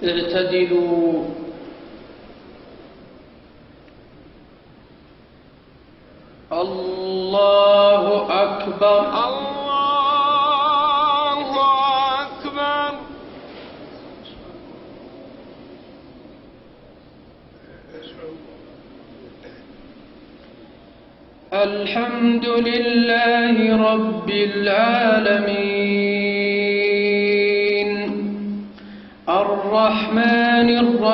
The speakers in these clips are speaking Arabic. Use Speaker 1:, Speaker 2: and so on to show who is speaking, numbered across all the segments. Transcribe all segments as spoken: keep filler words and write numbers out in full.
Speaker 1: اعتدلوا. الله أكبر.
Speaker 2: الله أكبر.
Speaker 1: الحمد لله رب العالمين الرحمن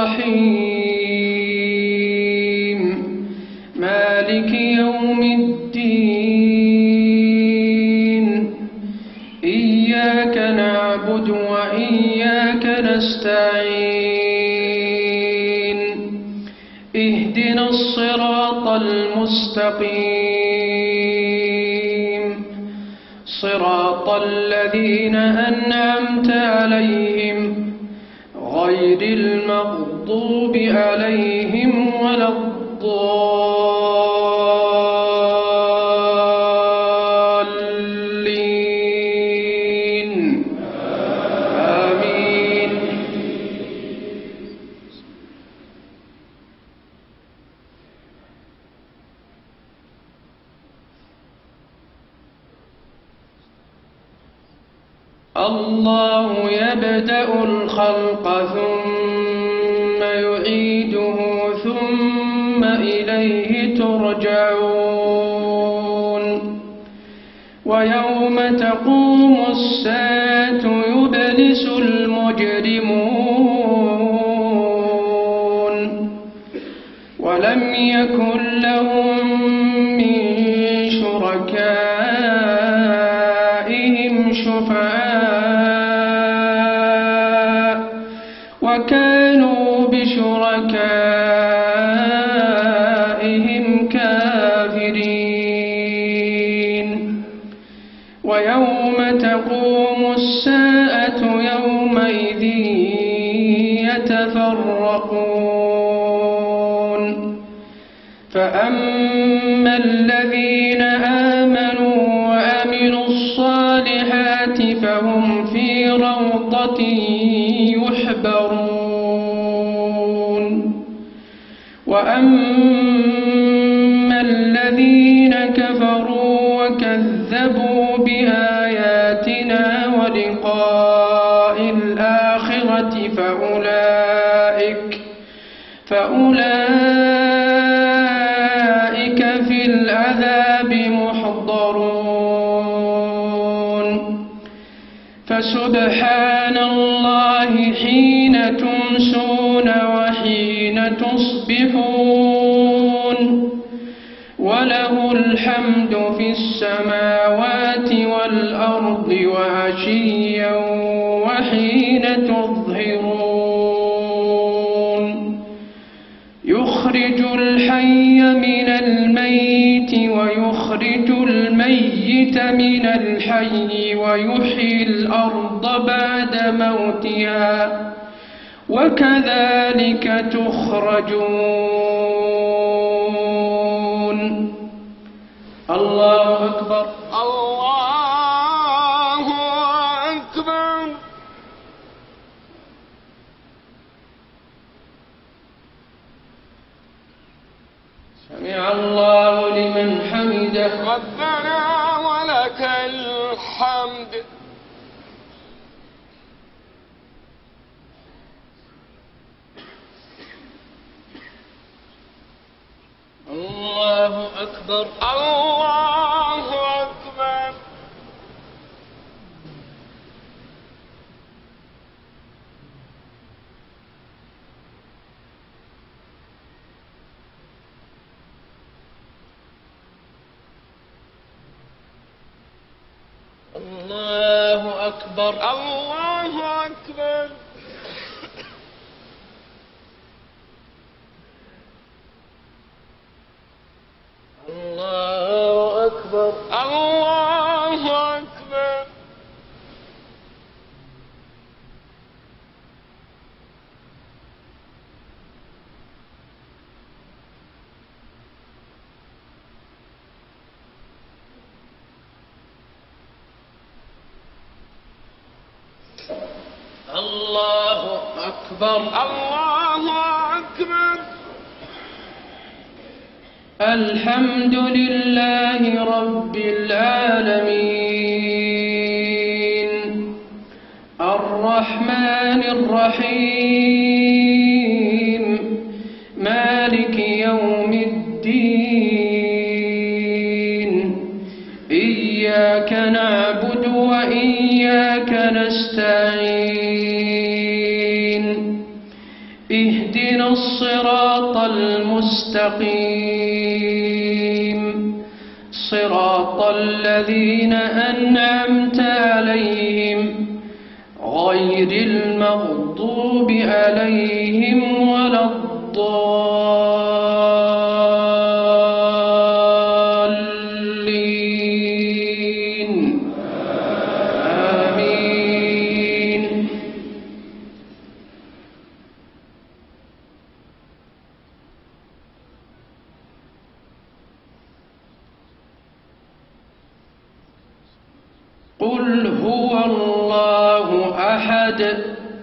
Speaker 1: الرحيم مالك يوم الدين إياك نعبد وإياك نستعين اهدنا الصراط المستقيم صراط الذين أنعمت عليهم غير المغضوب عليهم ولا الضالين آمين. الله يبدأ الخلق ثم يعيده ثم إليه ترجعون ويوم تقوم الساعة يبلس المجرمون ولم يكن لهم من شركائهم شفعاء وكانوا بشركائهم كافرين ويوم تقوم الساعة يومئذ يتفرقون فأما الذين آمنوا وعملوا الصالحات فهم في روضة يحبرون وأما الذين كفروا وكذبوا بآياتنا ولقاء الآخرة فأولئك فأولئك في العذاب محضرون فسبحان الله حين تمسون وحين تصبحون وله الحمد في السماوات والأرض وعشيا وحين تظهرون يخرج الحي من الميت ويخرج الميت من الحي ويحيي الأرض بعد موتها وكذلك تخرجون. الله أكبر.
Speaker 2: الله أكبر.
Speaker 1: سمع الله لمن حمده.
Speaker 2: ربنا ولك الحمد.
Speaker 1: الله أكبر.
Speaker 2: الله أكبر.
Speaker 1: الله أكبر.
Speaker 2: الله أكبر.
Speaker 1: الله أكبر.
Speaker 2: الله أكبر.
Speaker 1: أكبر
Speaker 2: الله أكبر.
Speaker 1: الحمد لله رب العالمين الرحمن الرحيم مالك يوم الدين إياك نعبد وإياك نستعين اهدنا الصراط المستقيم صراط الذين أنعمت عليهم غير المغضوب عليهم ولا الضالين آمين. قل هو الله أحد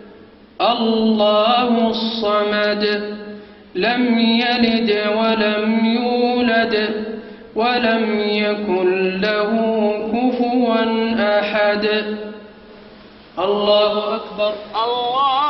Speaker 1: الله الصمد لم يلد ولم يولد ولم يكن له كفوا أحد. الله أكبر.
Speaker 2: الله